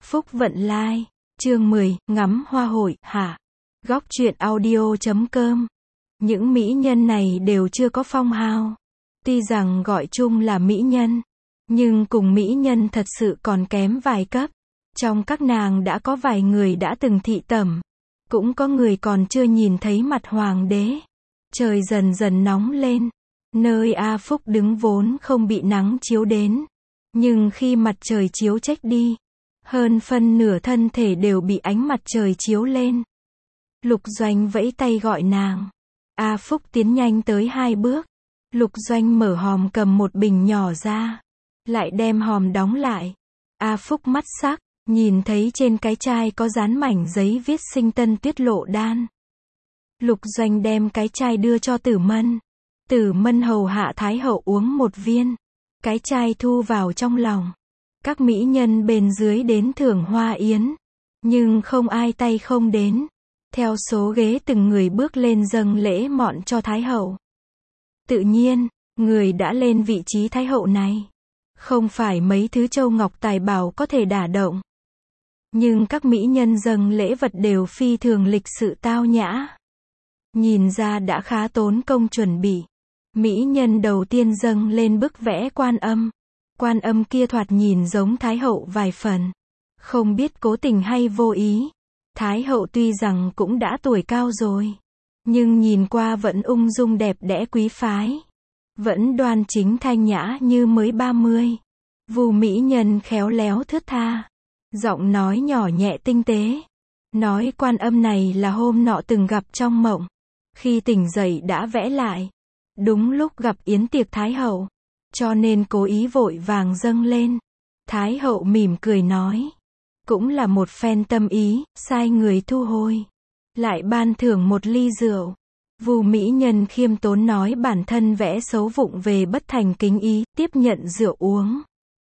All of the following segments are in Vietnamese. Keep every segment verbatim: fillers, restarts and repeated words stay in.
Phúc Vận Lai, chương mười, ngắm hoa hội, hạ. Góc truyện audio chấm com. Những mỹ nhân này đều chưa có phong hào. Tuy rằng gọi chung là mỹ nhân, nhưng cùng mỹ nhân thật sự còn kém vài cấp. Trong các nàng đã có vài người đã từng thị tẩm, cũng có người còn chưa nhìn thấy mặt hoàng đế. Trời dần dần nóng lên, nơi A Phúc đứng vốn không bị nắng chiếu đến, nhưng khi mặt trời chiếu trách đi, hơn phân nửa thân thể đều bị ánh mặt trời chiếu lên. Lục Doanh vẫy tay gọi nàng. A Phúc tiến nhanh tới hai bước. Lục Doanh mở hòm cầm một bình nhỏ ra, lại đem hòm đóng lại. A Phúc mắt sắc, nhìn thấy trên cái chai có dán mảnh giấy viết sinh tân tuyết lộ đan. Lục Doanh đem cái chai đưa cho Tử Mân. Tử Mân hầu hạ Thái hậu uống một viên. Cái chai thu vào trong lòng. Các mỹ nhân bên dưới đến thưởng hoa yến, nhưng không ai tay không đến. Theo số ghế từng người bước lên dâng lễ mọn cho Thái hậu. Tự nhiên, người đã lên vị trí Thái hậu này, không phải mấy thứ châu ngọc tài bảo có thể đả động. Nhưng các mỹ nhân dâng lễ vật đều phi thường lịch sự tao nhã. Nhìn ra đã khá tốn công chuẩn bị. Mỹ nhân đầu tiên dâng lên bức vẽ Quan Âm. Quan Âm kia thoạt nhìn giống Thái hậu vài phần. Không biết cố tình hay vô ý. Thái hậu tuy rằng cũng đã tuổi cao rồi, nhưng nhìn qua vẫn ung dung đẹp đẽ quý phái. Vẫn đoan chính thanh nhã như mới ba mươi. Vu mỹ nhân khéo léo thướt tha. Giọng nói nhỏ nhẹ tinh tế. Nói Quan Âm này là hôm nọ từng gặp trong mộng. Khi tỉnh dậy đã vẽ lại. Đúng lúc gặp yến tiệc Thái hậu. Cho nên cố ý vội vàng dâng lên. Thái hậu mỉm cười nói. Cũng là một phen tâm ý, sai người thu hồi. Lại ban thưởng một ly rượu. Vu mỹ nhân khiêm tốn nói bản thân vẽ xấu vụng về bất thành kính ý, tiếp nhận rượu uống.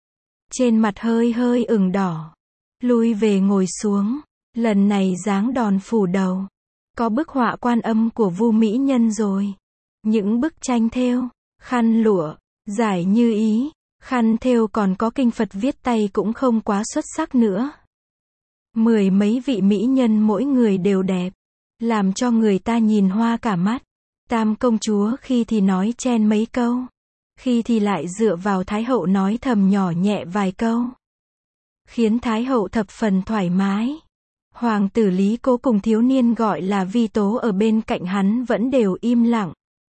Trên mặt hơi hơi ửng đỏ. Lui về ngồi xuống. Lần này dáng đòn phủ đầu. Có bức họa Quan Âm của Vu mỹ nhân rồi. Những bức tranh thêu, khăn lụa, giải như ý, khăn thêu còn có kinh Phật viết tay cũng không quá xuất sắc nữa. Mười mấy vị mỹ nhân mỗi người đều đẹp, làm cho người ta nhìn hoa cả mắt. Tam công chúa khi thì nói chen mấy câu, khi thì lại dựa vào Thái hậu nói thầm nhỏ nhẹ vài câu, khiến Thái hậu thập phần thoải mái. Hoàng tử Lý Cố cùng thiếu niên gọi là Vi Tố ở bên cạnh hắn vẫn đều im lặng.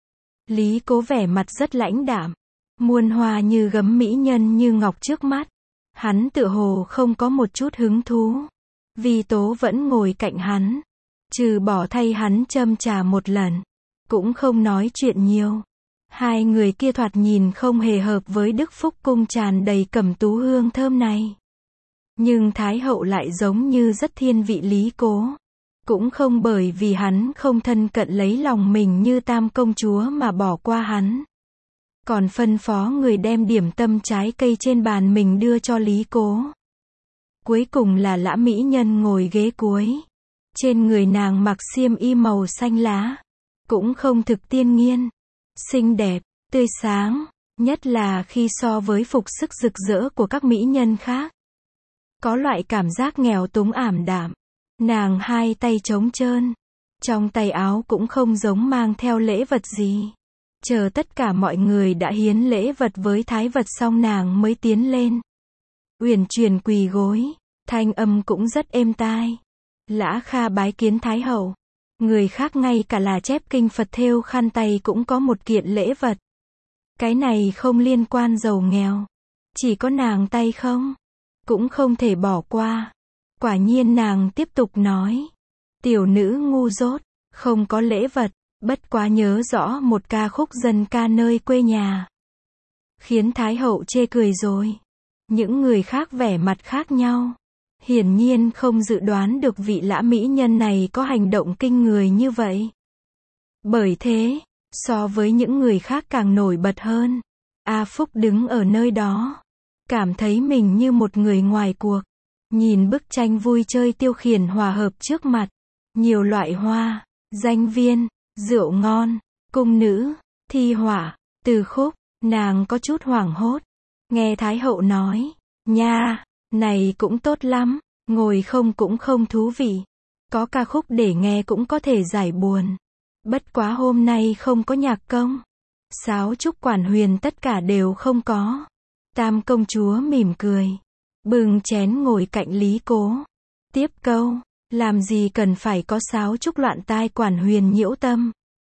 Lý Cố vẻ mặt rất lãnh đạm, muôn hoa như gấm mỹ nhân như ngọc trước mắt. Hắn tựa hồ không có một chút hứng thú. Vi Tố vẫn ngồi cạnh hắn, trừ bỏ thay hắn châm trà một lần, cũng không nói chuyện nhiều. Hai người kia thoạt nhìn không hề hợp với Đức Phúc cung tràn đầy cẩm tú hương thơm này. Nhưng Thái hậu lại giống như rất thiên vị Lý Cố. Cũng không bởi vì hắn không thân cận lấy lòng mình như Tam công chúa mà bỏ qua hắn. Còn phân phó người đem điểm tâm trái cây trên bàn mình đưa cho Lý Cố. Cuối cùng là lã mỹ nhân ngồi ghế cuối. Trên người nàng mặc xiêm y màu xanh lá. Cũng không thực tiên nghiên. Xinh đẹp, tươi sáng. Nhất là khi so với phục sức rực rỡ của các mỹ nhân khác. Có loại cảm giác nghèo túng ảm đạm. Nàng hai tay trống trơn. Trong tay áo cũng không giống mang theo lễ vật gì. Chờ tất cả mọi người đã hiến lễ vật với thái vật xong nàng mới tiến lên. Uyển chuyển quỳ gối. Thanh âm cũng rất êm tai. Lã Kha bái kiến Thái hậu. Người khác ngay cả là chép kinh Phật thêu khăn tay cũng có một kiện lễ vật. Cái này không liên quan giàu nghèo. Chỉ có nàng tay không. Cũng không thể bỏ qua. Quả nhiên nàng tiếp tục nói. Tiểu nữ ngu dốt. Không có lễ vật. Bất quá nhớ rõ một ca khúc dân ca nơi quê nhà. Khiến Thái hậu chê cười rồi. Những người khác vẻ mặt khác nhau. Hiển nhiên không dự đoán được vị lã mỹ nhân này có hành động kinh người như vậy. Bởi thế, so với những người khác càng nổi bật hơn. A Phúc đứng ở nơi đó. Cảm thấy mình như một người ngoài cuộc. Nhìn bức tranh vui chơi tiêu khiển hòa hợp trước mặt. Nhiều loại hoa, danh viên, rượu ngon, cung nữ, thi họa, từ khúc. Nàng có chút hoảng hốt. Nghe Thái hậu nói. Nha, này cũng tốt lắm. Ngồi không cũng không thú vị. Có ca khúc để nghe cũng có thể giải buồn. Bất quá hôm nay không có nhạc công. Sáo trúc quản huyền tất cả đều không có. Tam công chúa mỉm cười. Bưng chén ngồi cạnh Lý Cố. Tiếp câu. Làm gì cần phải có sáo trúc loạn tai quản huyền nhiễu tâm.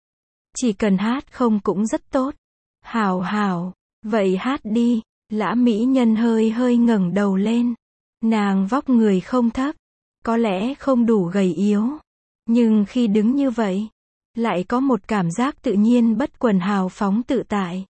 Chỉ cần hát không cũng rất tốt. Hảo hảo. Vậy hát đi. Lã mỹ nhân hơi hơi ngẩng đầu lên. Nàng vóc người không thấp. Có lẽ không đủ gầy yếu. Nhưng khi đứng như vậy, lại có một cảm giác tự nhiên bất quần hào phóng tự tại.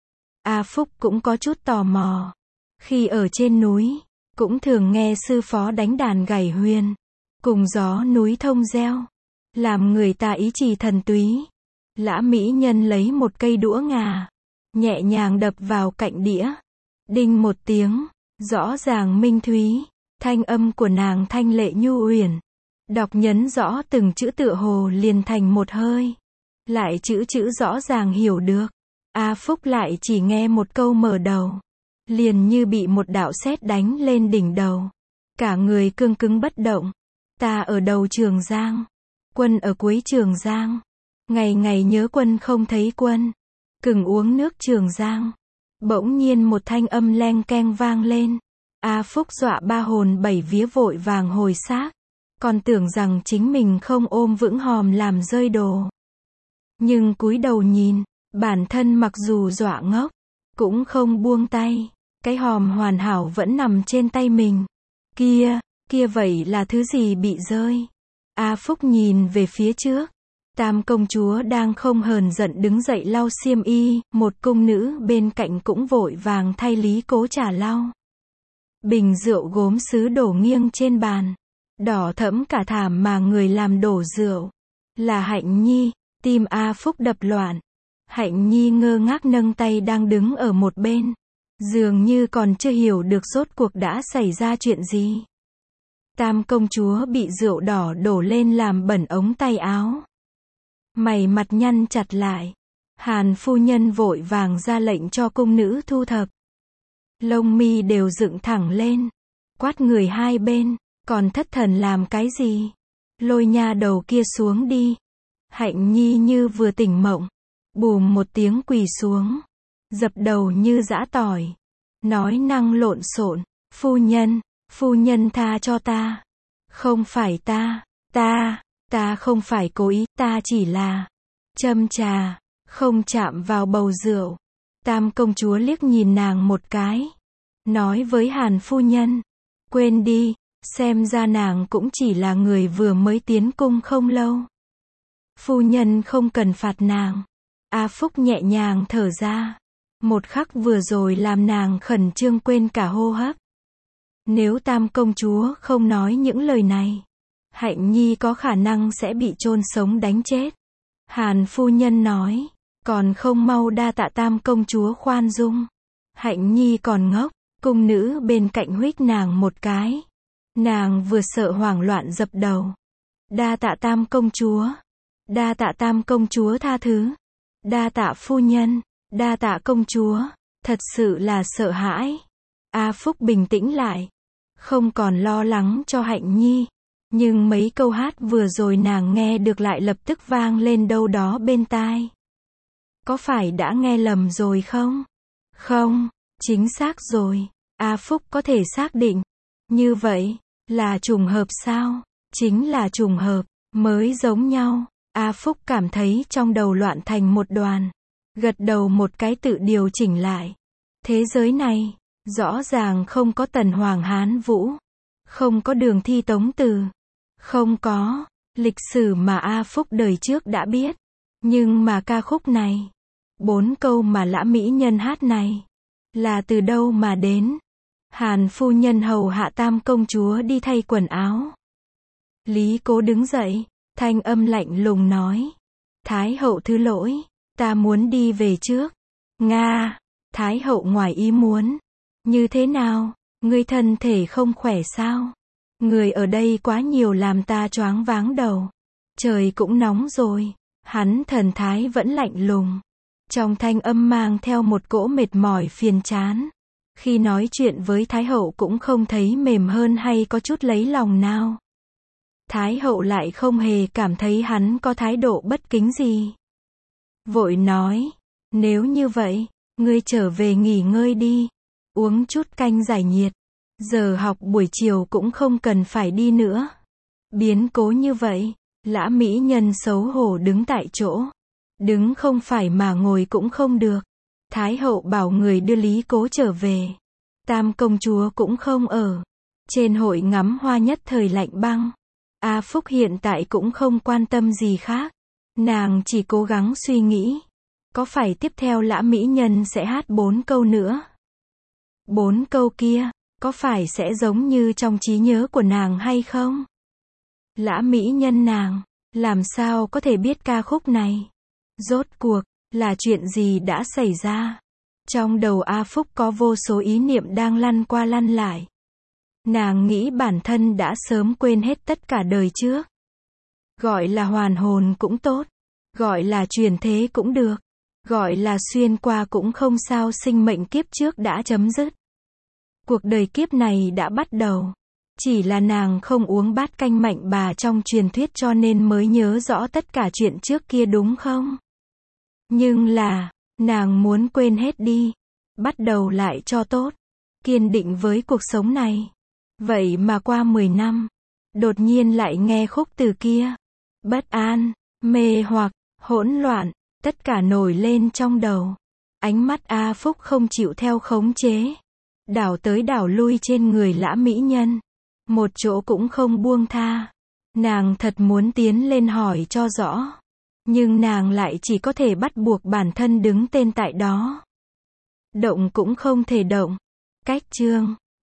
A Phúc cũng có chút tò mò. Khi ở trên núi, cũng thường nghe sư phó đánh đàn gảy huyền. Cùng gió núi thông reo. Làm người ta ý trì thần túy. Lã mỹ nhân lấy một cây đũa ngà. Nhẹ nhàng đập vào cạnh đĩa. Đinh một tiếng. Rõ ràng minh thúy. Thanh âm của nàng thanh lệ nhu uyển. Đọc nhấn rõ từng chữ tựa hồ liền thành một hơi. Lại chữ chữ rõ ràng hiểu được. A Phúc lại chỉ nghe một câu mở đầu. Liền như bị một đạo sét đánh lên đỉnh đầu. Cả người cương cứng bất động. Ta ở đầu Trường Giang. Quân ở cuối Trường Giang. Ngày ngày nhớ quân không thấy quân. Cừng uống nước Trường Giang. Bỗng nhiên một thanh âm leng keng vang lên. A Phúc dọa ba hồn bảy vía vội vàng hồi xác. Còn tưởng rằng chính mình không ôm vững hòm làm rơi đồ. Nhưng cúi đầu nhìn, bản thân mặc dù dọa ngốc, cũng không buông tay. Cái hòm hoàn hảo vẫn nằm trên tay mình. Kia, kia vậy là thứ gì bị rơi? A Phúc nhìn về phía trước. Tam công chúa đang không hờn giận đứng dậy lau xiêm y, một cung nữ bên cạnh cũng vội vàng thay Lý Cố trả lau. Bình rượu gốm sứ đổ nghiêng trên bàn. Đỏ thẫm cả thảm mà người làm đổ rượu. Là Hạnh Nhi, tim A Phúc đập loạn. Hạnh Nhi ngơ ngác nâng tay đang đứng ở một bên. Dường như còn chưa hiểu được rốt cuộc đã xảy ra chuyện gì. Tam công chúa bị rượu đỏ đổ lên làm bẩn ống tay áo. Mày mặt nhăn chặt lại. Hàn phu nhân vội vàng ra lệnh cho cung nữ thu thập. Lông mi đều dựng thẳng lên. Quát người hai bên. Còn thất thần làm cái gì? Lôi nha đầu kia xuống đi. Hạnh Nhi như vừa tỉnh mộng. Bùm một tiếng quỳ xuống. Dập đầu như giã tỏi. Nói năng lộn xộn. Phu nhân, phu nhân tha cho ta. Không phải ta, ta, ta không phải cố ý, ta chỉ là châm trà, không chạm vào bầu rượu. Tam công chúa liếc nhìn nàng một cái. Nói với Hàn phu nhân. Quên đi. Xem ra nàng cũng chỉ là người vừa mới tiến cung không lâu. Phu nhân không cần phạt nàng. A Phúc nhẹ nhàng thở ra. Một khắc vừa rồi làm nàng khẩn trương quên cả hô hấp. Nếu tam công chúa không nói những lời này, Hạnh Nhi có khả năng sẽ bị chôn sống đánh chết. Hàn phu nhân nói, còn không mau đa tạ tam công chúa khoan dung. Hạnh Nhi còn ngốc, cung nữ bên cạnh huých nàng một cái. Nàng vừa sợ hoảng loạn dập đầu. Đa tạ tam công chúa. Đa tạ tam công chúa tha thứ. Đa tạ phu nhân. Đa tạ công chúa. Thật sự là sợ hãi. A Phúc bình tĩnh lại. Không còn lo lắng cho Hạnh Nhi. Nhưng mấy câu hát vừa rồi nàng nghe được lại lập tức vang lên đâu đó bên tai. Có phải đã nghe lầm rồi không? Không, chính xác rồi. A Phúc có thể xác định. Như vậy, là trùng hợp sao? Chính là trùng hợp, mới giống nhau. A Phúc cảm thấy trong đầu loạn thành một đoàn. Gật đầu một cái tự điều chỉnh lại. Thế giới này, rõ ràng không có Tần Hoàng Hán Vũ. Không có Đường Thi Tống Từ. Không có lịch sử mà A Phúc đời trước đã biết. Nhưng mà ca khúc này, bốn câu mà Lã mỹ nhân hát này, là từ đâu mà đến? Hàn phu nhân hầu hạ tam công chúa đi thay quần áo. Lý Cố đứng dậy, thanh âm lạnh lùng nói. Thái hậu thứ lỗi, ta muốn đi về trước. Nga, Thái hậu ngoài ý muốn. Như thế nào, ngươi thân thể không khỏe sao? Người ở đây quá nhiều làm ta choáng váng đầu. Trời cũng nóng rồi. Hắn thần thái vẫn lạnh lùng. Trong thanh âm mang theo một cỗ mệt mỏi phiền chán. Khi nói chuyện với Thái hậu cũng không thấy mềm hơn hay có chút lấy lòng nào. Thái hậu lại không hề cảm thấy hắn có thái độ bất kính gì. Vội nói, nếu như vậy, ngươi trở về nghỉ ngơi đi, uống chút canh giải nhiệt. Giờ học buổi chiều cũng không cần phải đi nữa. Biến cố như vậy, Lã mỹ nhân xấu hổ đứng tại chỗ. Đứng không phải mà ngồi cũng không được. Thái hậu bảo người đưa Lý Cố trở về. Tam công chúa cũng không ở. Trên hội ngắm hoa nhất thời lạnh băng. A Phúc hiện tại cũng không quan tâm gì khác. Nàng chỉ cố gắng suy nghĩ. Có phải tiếp theo Lã mỹ nhân sẽ hát bốn câu nữa? Bốn câu kia, có phải sẽ giống như trong trí nhớ của nàng hay không? Lã mỹ nhân nàng, làm sao có thể biết ca khúc này? Rốt cuộc, là chuyện gì đã xảy ra? Trong đầu A Phúc có vô số ý niệm đang lăn qua lăn lại. Nàng nghĩ bản thân đã sớm quên hết tất cả đời trước. Gọi là hoàn hồn cũng tốt. Gọi là chuyển thế cũng được. Gọi là xuyên qua cũng không sao, sinh mệnh kiếp trước đã chấm dứt. Cuộc đời kiếp này đã bắt đầu. Chỉ là nàng không uống bát canh mạnh bà trong truyền thuyết cho nên mới nhớ rõ tất cả chuyện trước kia đúng không? Nhưng là, nàng muốn quên hết đi. Bắt đầu lại cho tốt. Kiên định với cuộc sống này. Vậy mà qua mười năm, đột nhiên lại nghe khúc từ kia. Bất an, mê hoặc, hỗn loạn, tất cả nổi lên trong đầu. Ánh mắt A Phúc không chịu theo khống chế. Đảo tới đảo lui trên người Lã mỹ nhân. Một chỗ cũng không buông tha. Nàng thật muốn tiến lên hỏi cho rõ. Nhưng nàng lại chỉ có thể bắt buộc bản thân đứng tên tại đó. Động cũng không thể động. Cách chương